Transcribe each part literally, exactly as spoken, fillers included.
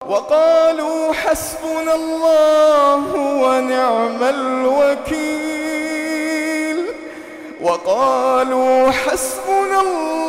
وقالوا حسبنا الله ونعم الوكيل وقالوا حسبنا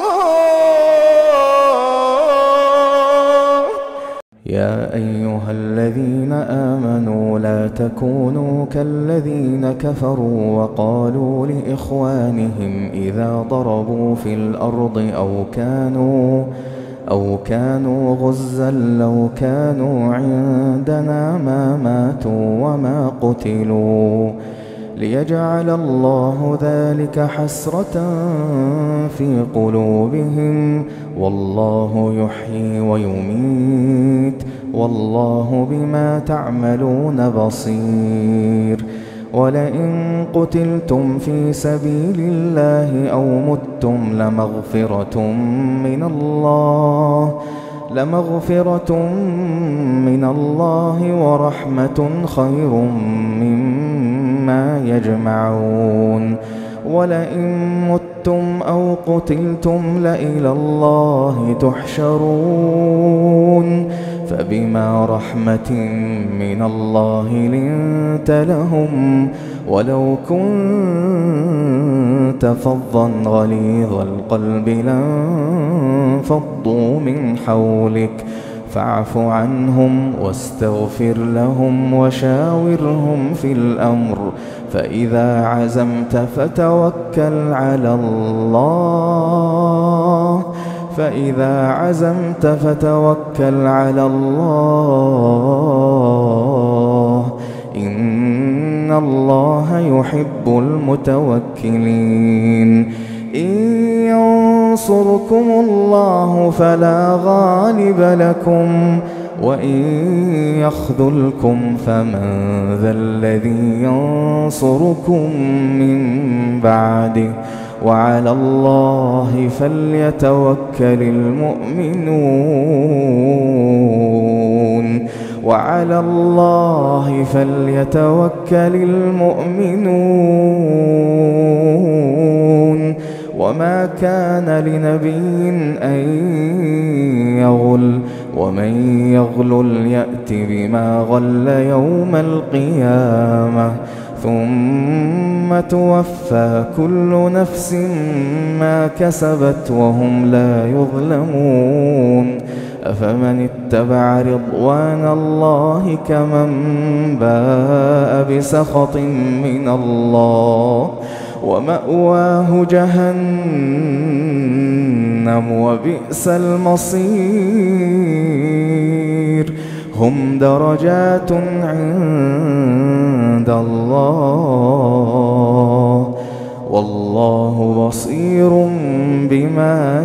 الله. يا أيها الذين آمنوا لا تكونوا كالذين كفروا وقالوا لإخوانهم إذا ضربوا في الأرض أو كانوا أو كانوا غزا لو كانوا عندنا ما ماتوا وما قتلوا ليجعل الله ذلك حسرة في قلوبهم والله يحيي ويميت والله بما تعملون بصير. ولئن قتلتم في سبيل الله أو متم لمغفرة من الله لمغفرة من الله ورحمة خير مما يجمعون. ولئن متم أو قتلتم لإلى الله تحشرون. فبما رحمة من الله لنت لهم ولو كنت فظا غليظ القلب لانفضوا من حولك فاعف عنهم واستغفر لهم وشاورهم في الأمر فإذا عزمت فتوكل على الله فإذا عزمت فتوكل على الله إن الله يحب المتوكلين. إن ينصركم الله فلا غالب لكم وإن يخذلكم فمن ذا الذي ينصركم من بعده وعلى الله فليتوكل المؤمنون وعلى الله فليتوكل المؤمنون. وما كان لنبي أن يغل ومن يغلل يأت بما غل يوم القيامة ثم توفى كل نفس ما كسبت وهم لا يظلمون. أفمن اتبع رضوان الله كمن باء بسخط من الله ومأواه جهنم وبئس المصير. هم درجات عند الله والله بصير بما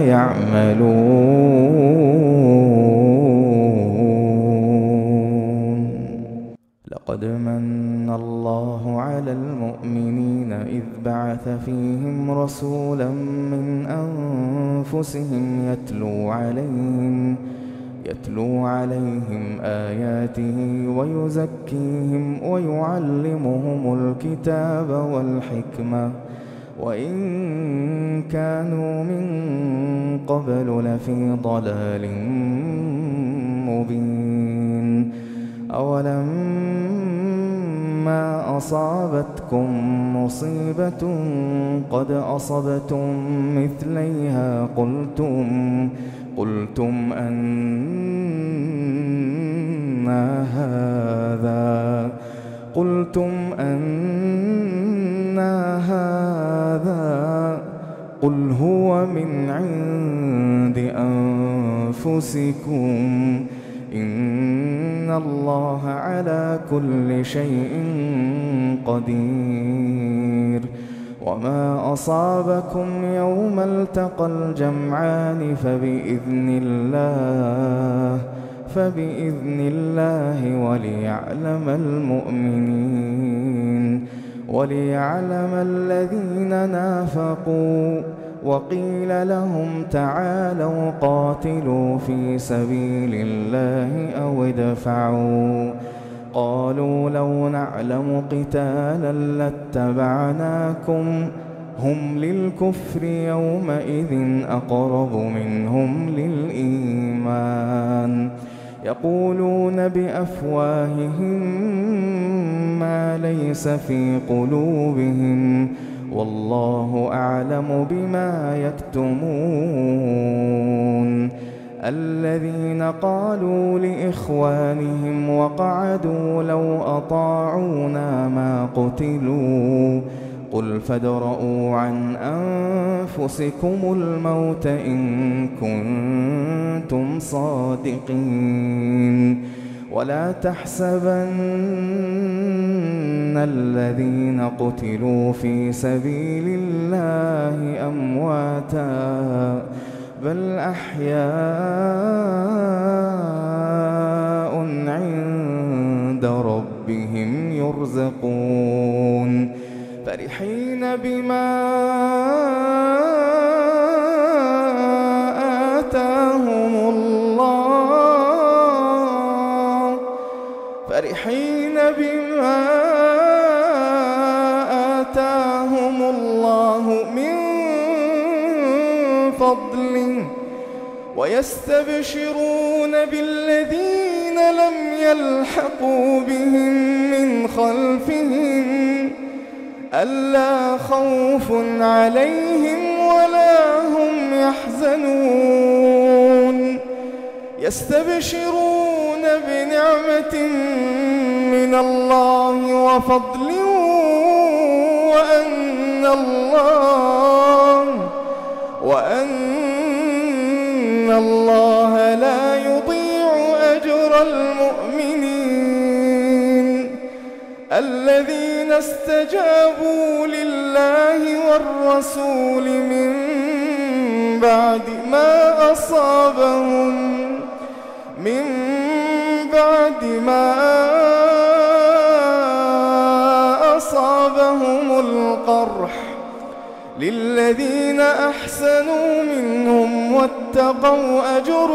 يعملون. لقد من الله على المؤمنين إذ بعث فيهم رسولا من أنفسهم يتلو عليهم يتلو عليهم آياته ويزكيهم ويعلمهم الكتاب والحكمة وإن كانوا من قبل لفي ضلال مبين. أولما أصابتكم مصيبة قد أصبتم مثليها قلتم قلتم أن هذا قلتم أن هذا قل هو من عند أنفسكم إن الله على كل شيء قدير. وما أصابكم يوم التقى الجمعان فبإذن الله فبإذن الله وليعلم المؤمنين وليعلم الذين نافقوا. وقيل لهم تعالوا قاتلوا في سبيل الله أو ادفعوا قالوا لو نعلم قتالا لاتبعناكم هم للكفر يومئذ أقرب منهم للإيمان يقولون بأفواههم ما ليس في قلوبهم والله أعلم بما يكتمون. الذين قالوا لإخوانهم وقعدوا لو أطاعونا ما قتلوا قل فادرءوا عن أنفسكم الموت إن كنتم صادقين. ولا تحسبن الذين قتلوا في سبيل الله أمواتا بل أحياء عند ربهم يرزقون. فرحين بما آتاهم الله فرحين بما آتاهم الله من فضله ويستبشرون بالذين لم يلحقوا بهم من خلفهم ألا خوف عليهم ولا هم يحزنون. يستبشرون بنعمة من الله وفضل وأن الله وأن الله لا يضيع أجر المؤمنين. الذين استجابوا لله والرسول من بعد ما أصابهم من بعد ما أصابهم القرح للذين أحسنوا منهم واتقوا أجر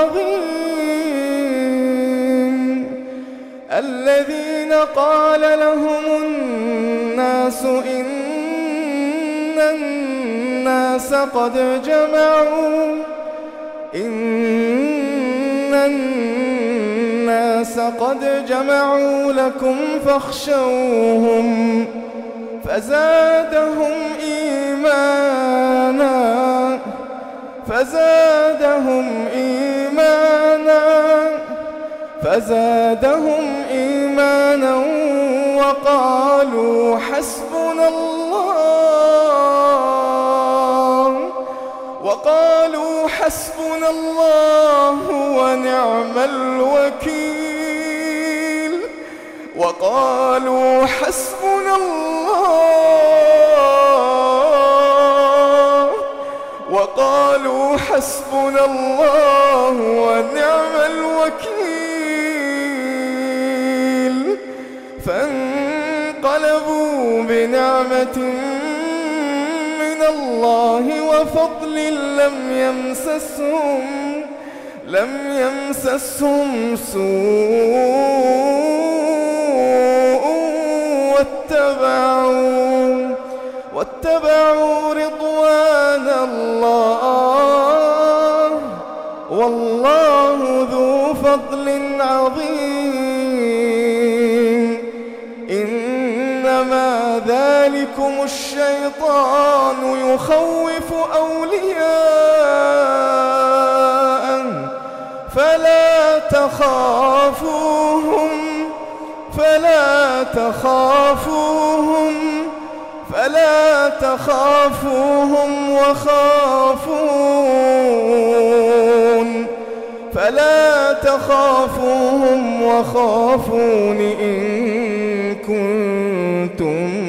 عظيم. الذين قال لهم الناس إن الناس قد جمعوا إن الناس قد جمعوا لكم فاخشوهم فزادهم إيمانا فزادهم إيمانا فزادهم إيمانا وقالوا حسبنا الله وقالوا حسبنا الله ونعم الوكيل وقالوا حسبنا الله وقالوا حسبنا الله ونعم الوكيل. فانقلبوا بنعمة من الله وفضل لم يمسسهم لم يمسسهم سوء واتبعوا واتبعوا رضوان الله والله ذو فضل عظيم. إنما ذلكم الشيطان يخوف أولياءه فلا تخافوهم فلا تخافوهم فلا تخافوهم وخافون فلا تخافوهم وخافون إن كنتم